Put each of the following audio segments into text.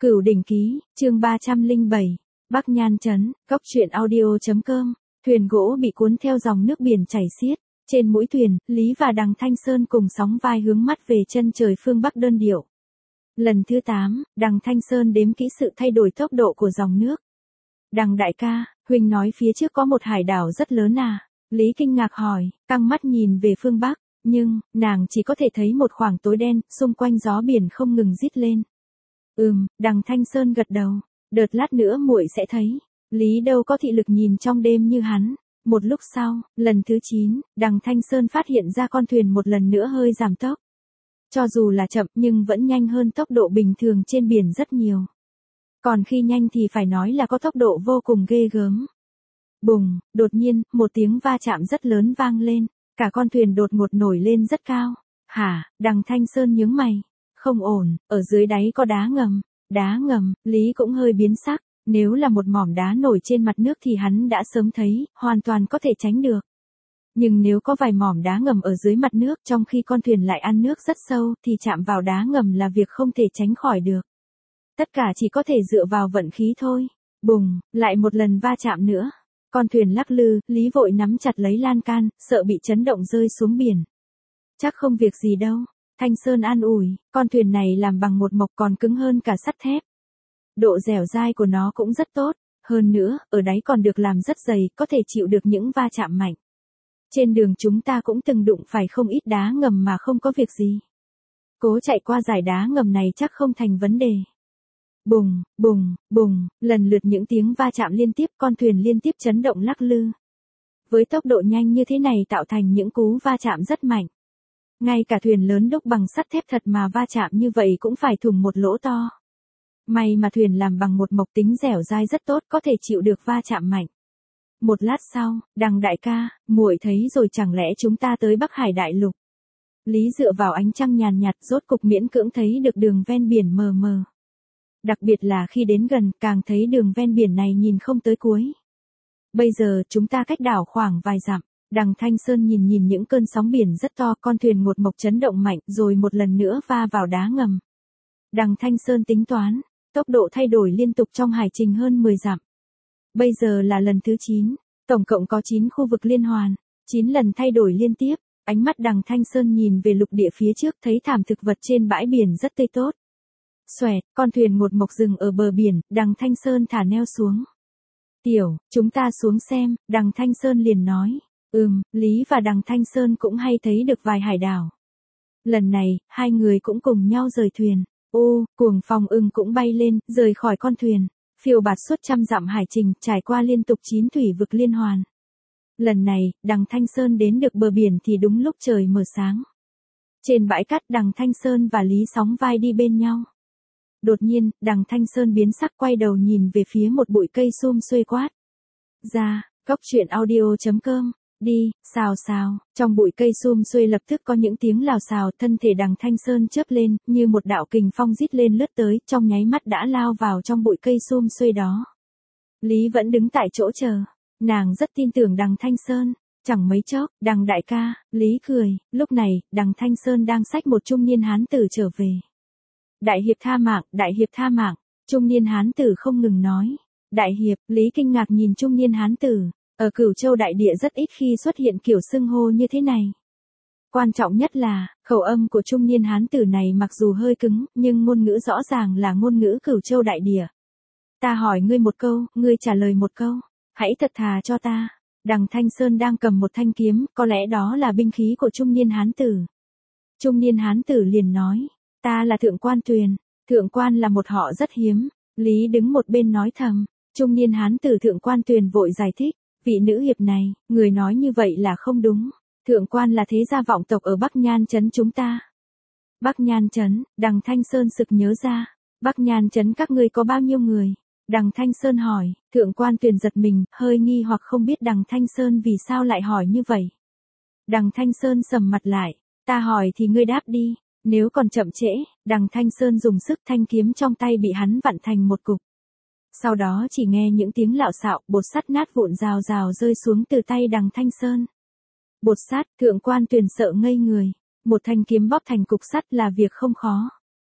Cửu đỉnh ký, chương 307, Bắc Nhan trấn, cốc truyện audio.com, thuyền gỗ bị cuốn theo dòng nước biển chảy xiết, trên mũi thuyền, Lý và Đằng Thanh Sơn cùng sóng vai hướng mắt về chân trời phương Bắc đơn điệu. Lần thứ 8, Đằng Thanh Sơn đếm kỹ sự thay đổi tốc độ của dòng nước. Đằng đại ca, huynh nói phía trước có một hải đảo rất lớn à? Lý kinh ngạc hỏi, căng mắt nhìn về phương Bắc, nhưng, nàng chỉ có thể thấy một khoảng tối đen, xung quanh gió biển không ngừng rít lên. Đằng Thanh Sơn gật đầu, đợt lát nữa muội sẽ thấy. Lý đâu có thị lực nhìn trong đêm như hắn. Một lúc sau, lần thứ 9, Đằng Thanh Sơn phát hiện ra con thuyền một lần nữa hơi giảm tốc. Cho dù là chậm nhưng vẫn nhanh hơn tốc độ bình thường trên biển rất nhiều. Còn khi nhanh thì phải nói là có tốc độ vô cùng ghê gớm. Bùng, đột nhiên, một tiếng va chạm rất lớn vang lên, cả con thuyền đột ngột nổi lên rất cao. Hả? Đằng Thanh Sơn nhướng mày. Không ổn, ở dưới đáy có đá ngầm. Đá ngầm, Lý cũng hơi biến sắc. Nếu là một mỏm đá nổi trên mặt nước thì hắn đã sớm thấy, hoàn toàn có thể tránh được. Nhưng nếu có vài mỏm đá ngầm ở dưới mặt nước trong khi con thuyền lại ăn nước rất sâu thì chạm vào đá ngầm là việc không thể tránh khỏi được. Tất cả chỉ có thể dựa vào vận khí thôi. Bùng, lại một lần va chạm nữa. Con thuyền lắc lư, Lý vội nắm chặt lấy lan can, sợ bị chấn động rơi xuống biển. Chắc không việc gì đâu. Thanh Sơn an ủi, con thuyền này làm bằng một mộc còn cứng hơn cả sắt thép. Độ dẻo dai của nó cũng rất tốt, hơn nữa, ở đáy còn được làm rất dày, có thể chịu được những va chạm mạnh. Trên đường chúng ta cũng từng đụng phải không ít đá ngầm mà không có việc gì. Cố chạy qua dải đá ngầm này chắc không thành vấn đề. Bùng, bùng, bùng, lần lượt những tiếng va chạm liên tiếp, con thuyền liên tiếp chấn động lắc lư. Với tốc độ nhanh như thế này tạo thành những cú va chạm rất mạnh. Ngay cả thuyền lớn đúc bằng sắt thép thật mà va chạm như vậy cũng phải thủng một lỗ to. May mà thuyền làm bằng một mộc tính dẻo dai rất tốt, có thể chịu được va chạm mạnh. Một lát sau, Đằng đại ca, muội thấy rồi chẳng lẽ chúng ta tới Bắc Hải đại lục. Lý dựa vào ánh trăng nhàn nhạt rốt cục miễn cưỡng thấy được đường ven biển mờ mờ. Đặc biệt là khi đến gần càng thấy đường ven biển này nhìn không tới cuối. Bây giờ chúng ta cách đảo khoảng vài dặm. Đằng Thanh Sơn nhìn những cơn sóng biển rất to, con thuyền một mộc chấn động mạnh rồi một lần nữa va vào đá ngầm. Đằng Thanh Sơn tính toán, tốc độ thay đổi liên tục trong hải trình hơn 10 dặm. Bây giờ là lần thứ 9, tổng cộng có 9 khu vực liên hoàn, 9 lần thay đổi liên tiếp. Ánh mắt Đằng Thanh Sơn nhìn về lục địa phía trước thấy thảm thực vật trên bãi biển rất tươi tốt. Xoẹt, con thuyền một mộc dừng ở bờ biển, Đằng Thanh Sơn thả neo xuống. Tiểu, chúng ta xuống xem, Đằng Thanh Sơn liền nói. Lý và Đằng Thanh Sơn cũng hay thấy được vài hải đảo. Lần này, hai người cũng cùng nhau rời thuyền. Cuồng phong ưng cũng bay lên, rời khỏi con thuyền. Phiêu bạt suốt trăm dặm hải trình, trải qua liên tục 9 thủy vực liên hoàn. Lần này, Đằng Thanh Sơn đến được bờ biển thì đúng lúc trời mở sáng. Trên bãi cát Đằng Thanh Sơn và Lý sóng vai đi bên nhau. Đột nhiên, Đằng Thanh Sơn biến sắc quay đầu nhìn về phía một bụi cây sum xuê quát. Ra, cốc truyện audio.com. Đi, xào xào, trong bụi cây sum xuê lập tức có những tiếng lào xào, thân thể Đằng Thanh Sơn chớp lên, như một đạo kình phong rít lên lướt tới, trong nháy mắt đã lao vào trong bụi cây sum xuê đó. Lý vẫn đứng tại chỗ chờ, nàng rất tin tưởng Đằng Thanh Sơn, chẳng mấy chốc, Đằng đại ca, Lý cười, lúc này, Đằng Thanh Sơn đang xách một trung niên hán tử trở về. Đại hiệp tha mạng, trung niên hán tử không ngừng nói. Đại hiệp, Lý kinh ngạc nhìn trung niên hán tử. Ở Cửu Châu đại địa rất ít khi xuất hiện kiểu xưng hô như thế này. Quan trọng nhất là, khẩu âm của trung niên hán tử này mặc dù hơi cứng, nhưng ngôn ngữ rõ ràng là ngôn ngữ Cửu Châu đại địa. Ta hỏi ngươi một câu, ngươi trả lời một câu. Hãy thật thà cho ta. Đằng Thanh Sơn đang cầm một thanh kiếm, có lẽ đó là binh khí của trung niên hán tử. Trung niên hán tử liền nói, ta là Thượng Quan Tuyền. Thượng Quan là một họ rất hiếm. Lý đứng một bên nói thầm. Trung niên hán tử Thượng Quan Tuyền vội giải thích. Vị nữ hiệp này, người nói như vậy là không đúng. Thượng Quan là thế gia vọng tộc ở Bắc Nhan trấn chúng ta. Bắc Nhan trấn, Đằng Thanh Sơn sực nhớ ra. Bắc Nhan trấn các ngươi có bao nhiêu người? Đằng Thanh Sơn hỏi, Thượng Quan Tuyền giật mình, hơi nghi hoặc không biết Đằng Thanh Sơn vì sao lại hỏi như vậy. Đằng Thanh Sơn sầm mặt lại, ta hỏi thì ngươi đáp đi, nếu còn chậm trễ. Đằng Thanh Sơn dùng sức, thanh kiếm trong tay bị hắn vặn thành một cục. Sau đó chỉ nghe những tiếng lạo xạo, bột sắt nát vụn rào rào rơi xuống từ tay Đằng Thanh Sơn. Bột sắt, Thượng Quan Tuyền sợ ngây người. Một thanh kiếm bóp thành cục sắt là việc không khó.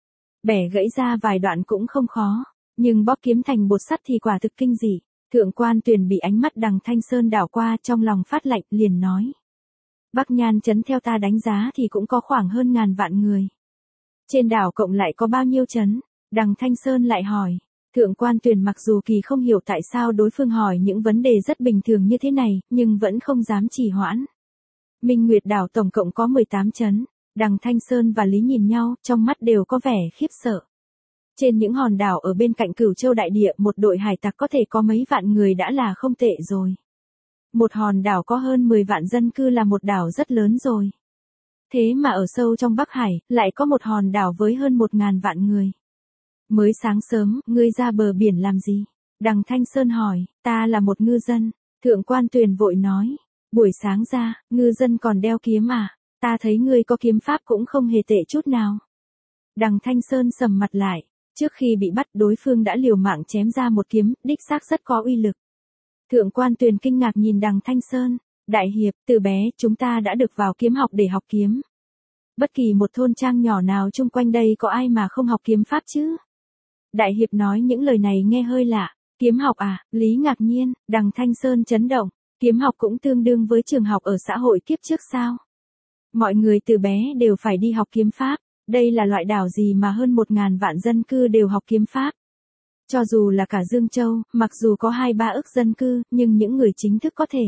Bẻ gãy ra vài đoạn cũng không khó, nhưng bóp kiếm thành bột sắt thì quả thực kinh dị. Thượng quan Tuyền bị ánh mắt Đằng Thanh Sơn đảo qua, trong lòng phát lạnh, liền nói. Bắc Nhan trấn theo ta đánh giá thì cũng có khoảng hơn ngàn vạn người. Trên đảo cộng lại có bao nhiêu trấn? Đằng Thanh Sơn lại hỏi. Thượng quan Tuyền mặc dù kỳ không hiểu tại sao đối phương hỏi những vấn đề rất bình thường như thế này, nhưng vẫn không dám trì hoãn. Minh Nguyệt đảo tổng cộng có 18 trấn. Đằng Thanh Sơn và Lý nhìn nhau, trong mắt đều có vẻ khiếp sợ. Trên những hòn đảo ở bên cạnh Cửu Châu đại địa, một đội hải tặc có thể có mấy vạn người đã là không tệ rồi. Một hòn đảo có hơn 10 vạn dân cư là một đảo rất lớn rồi. Thế mà ở sâu trong Bắc Hải, lại có một hòn đảo với hơn 1.000 vạn người. Mới sáng sớm, ngươi ra bờ biển làm gì? Đằng Thanh Sơn hỏi, ta là một ngư dân. Thượng quan Tuyền vội nói, buổi sáng ra, ngư dân còn đeo kiếm à? Ta thấy ngươi có kiếm pháp cũng không hề tệ chút nào. Đằng Thanh Sơn sầm mặt lại, trước khi bị bắt đối phương đã liều mạng chém ra một kiếm, đích xác rất có uy lực. Thượng quan Tuyền kinh ngạc nhìn Đằng Thanh Sơn, đại hiệp, từ bé chúng ta đã được vào kiếm học để học kiếm. Bất kỳ một thôn trang nhỏ nào chung quanh đây có ai mà không học kiếm pháp chứ? Đại hiệp nói những lời này nghe hơi lạ, kiếm học à? Lý ngạc nhiên, Đằng Thanh Sơn chấn động, kiếm học cũng tương đương với trường học ở xã hội kiếp trước sao? Mọi người từ bé đều phải đi học kiếm pháp, đây là loại đảo gì mà hơn 1.000 vạn dân cư đều học kiếm pháp? Cho dù là cả Dương Châu, mặc dù có 2-3 ức dân cư, nhưng những người chính thức có thể.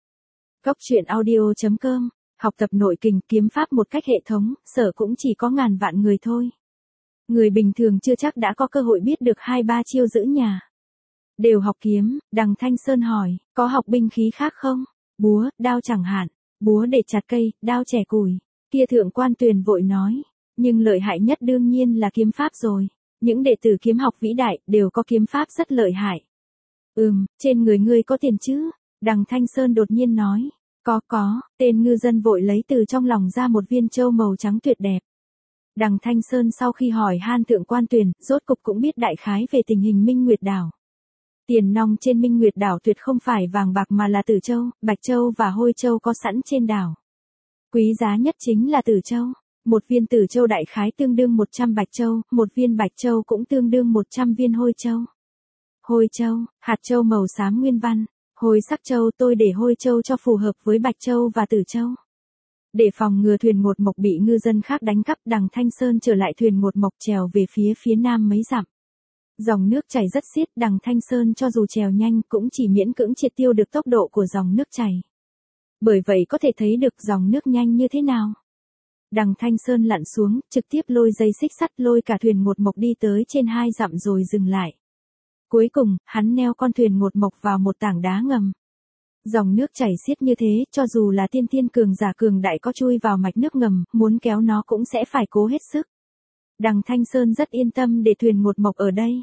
Cốc truyện audio.com, học tập nội kình kiếm pháp một cách hệ thống, sở cũng chỉ có ngàn vạn người thôi. Người bình thường chưa chắc đã có cơ hội biết được 2-3 chiêu giữ nhà. Đều học kiếm, Đằng Thanh Sơn hỏi, có học binh khí khác không? Búa, đao chẳng hạn, búa để chặt cây, đao chẻ củi. Kia Thượng quan Tuyền vội nói, nhưng lợi hại nhất đương nhiên là kiếm pháp rồi. Những đệ tử kiếm học vĩ đại đều có kiếm pháp rất lợi hại. Trên người ngươi có tiền chứ? Đằng Thanh Sơn đột nhiên nói, có, tên ngư dân vội lấy từ trong lòng ra một viên châu màu trắng tuyệt đẹp. Đằng Thanh Sơn sau khi hỏi han Thượng quan Tuyền, rốt cục cũng biết đại khái về tình hình Minh Nguyệt đảo. Tiền nong trên Minh Nguyệt đảo tuyệt không phải vàng bạc mà là Tử Châu, Bạch Châu và Hôi Châu có sẵn trên đảo. Quý giá nhất chính là Tử Châu. Một viên Tử Châu đại khái tương đương 100 Bạch Châu, một viên Bạch Châu cũng tương đương 100 viên Hôi Châu. Hôi Châu, hạt châu màu xám nguyên văn. Hôi sắc châu, tôi để Hôi Châu cho phù hợp với Bạch Châu và Tử Châu. Để phòng ngừa thuyền ngột mộc bị ngư dân khác đánh cắp, Đằng Thanh Sơn trở lại thuyền ngột mộc trèo về phía nam mấy dặm. Dòng nước chảy rất xiết, Đằng Thanh Sơn cho dù trèo nhanh cũng chỉ miễn cưỡng triệt tiêu được tốc độ của dòng nước chảy. Bởi vậy có thể thấy được dòng nước nhanh như thế nào. Đằng Thanh Sơn lặn xuống, trực tiếp lôi dây xích sắt lôi cả thuyền ngột mộc đi tới trên 2 dặm rồi dừng lại. Cuối cùng, hắn neo con thuyền ngột mộc vào một tảng đá ngầm. Dòng nước chảy xiết như thế, cho dù là tiên thiên cường giả cường đại có chui vào mạch nước ngầm, muốn kéo nó cũng sẽ phải cố hết sức. Đằng Thanh Sơn rất yên tâm để thuyền ngột mộc ở đây.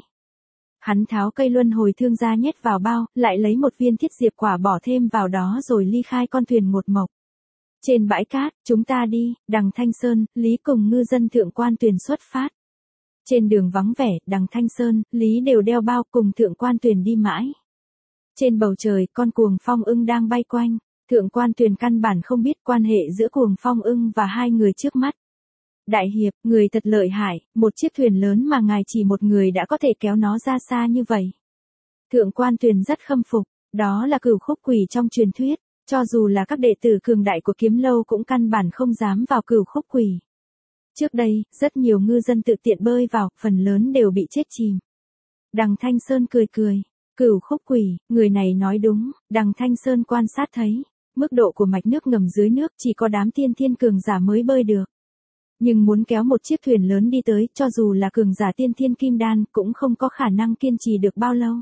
Hắn tháo cây luân hồi thương ra nhét vào bao, lại lấy một viên thiết diệp quả bỏ thêm vào đó rồi ly khai con thuyền ngột mộc. Trên bãi cát, chúng ta đi, Đằng Thanh Sơn, Lý cùng ngư dân Thượng quan Tuyền xuất phát. Trên đường vắng vẻ, Đằng Thanh Sơn, Lý đều đeo bao cùng Thượng quan Tuyền đi mãi. Trên bầu trời, con cuồng phong ưng đang bay quanh. Thượng quan Tuyền căn bản không biết quan hệ giữa cuồng phong ưng và hai người trước mắt. Đại hiệp, người thật lợi hại, một chiếc thuyền lớn mà ngài chỉ một người đã có thể kéo nó ra xa như vậy. Thượng quan Tuyền rất khâm phục, đó là Cửu Khúc Quỷ trong truyền thuyết, cho dù là các đệ tử cường đại của Kiếm Lâu cũng căn bản không dám vào Cửu Khúc Quỷ. Trước đây, rất nhiều ngư dân tự tiện bơi vào, phần lớn đều bị chết chìm. Đằng Thanh Sơn cười. Cửu Khúc Quỷ, người này nói đúng, Đằng Thanh Sơn quan sát thấy, mức độ của mạch nước ngầm dưới nước chỉ có đám tiên thiên cường giả mới bơi được. Nhưng muốn kéo một chiếc thuyền lớn đi tới, cho dù là cường giả tiên thiên kim đan, cũng không có khả năng kiên trì được bao lâu.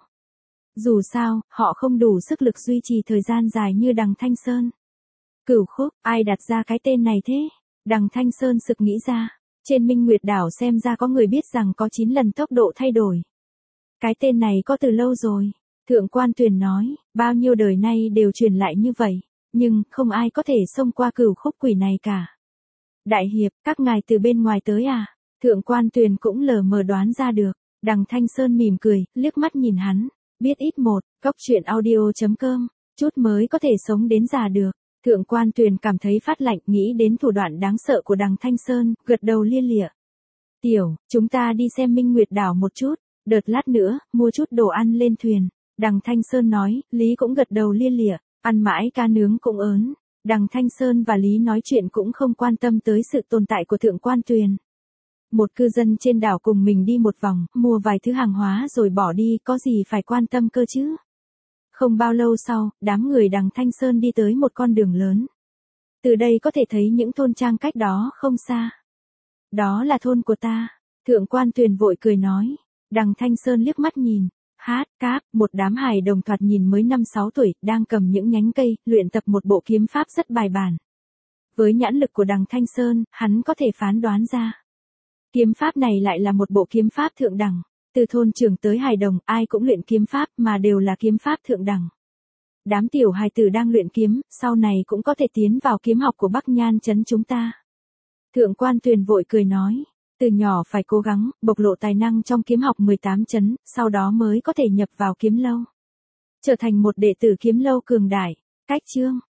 Dù sao, họ không đủ sức lực duy trì thời gian dài như Đằng Thanh Sơn. Cửu Khúc, ai đặt ra cái tên này thế? Đằng Thanh Sơn sực nghĩ ra, trên Minh Nguyệt đảo xem ra có người biết rằng có 9 lần tốc độ thay đổi. Cái tên này có từ lâu rồi. Thượng quan Tuyền nói, bao nhiêu đời nay đều truyền lại như vậy, nhưng không ai có thể xông qua Cửu Khúc Quỷ này cả. Đại hiệp, các ngài từ bên ngoài tới à? Thượng quan Tuyền cũng lờ mờ đoán ra được. Đằng Thanh Sơn mỉm cười, liếc mắt nhìn hắn. Biết ít một, cốc truyện audio.com, chút mới có thể sống đến già được. Thượng quan Tuyền cảm thấy phát lạnh, nghĩ đến thủ đoạn đáng sợ của Đằng Thanh Sơn, gật đầu lia lịa. Tiểu, chúng ta đi xem Minh Nguyệt đảo một chút, đợt lát nữa, mua chút đồ ăn lên thuyền. Đằng Thanh Sơn nói, Lý cũng gật đầu lia lịa, ăn mãi cá nướng cũng ớn. Đằng Thanh Sơn và Lý nói chuyện cũng không quan tâm tới sự tồn tại của Thượng Quan Tuyền. Một cư dân trên đảo cùng mình đi một vòng, mua vài thứ hàng hóa rồi bỏ đi, có gì phải quan tâm cơ chứ. Không bao lâu sau, đám người đằng Thanh Sơn đi tới một con đường lớn. Từ đây có thể thấy những thôn trang cách đó không xa. Đó là thôn của ta. Thượng Quan Tuyền vội cười nói. Đằng Thanh Sơn liếc mắt nhìn. Hát, cáp, một đám hài đồng thoạt nhìn mới 5-6 tuổi, đang cầm những nhánh cây, luyện tập một bộ kiếm pháp rất bài bản. Với nhãn lực của đằng Thanh Sơn, hắn có thể phán đoán ra. Kiếm pháp này lại là một bộ kiếm pháp thượng đẳng. Từ thôn trưởng tới hài đồng, ai cũng luyện kiếm pháp mà đều là kiếm pháp thượng đẳng. Đám tiểu hài tử đang luyện kiếm, sau này cũng có thể tiến vào kiếm học của Bắc Nhan trấn chúng ta. Thượng Quan Tuyền vội cười nói, từ nhỏ phải cố gắng, bộc lộ tài năng trong kiếm học 18 trấn, sau đó mới có thể nhập vào kiếm lâu. Trở thành một đệ tử kiếm lâu cường đại. Cách chương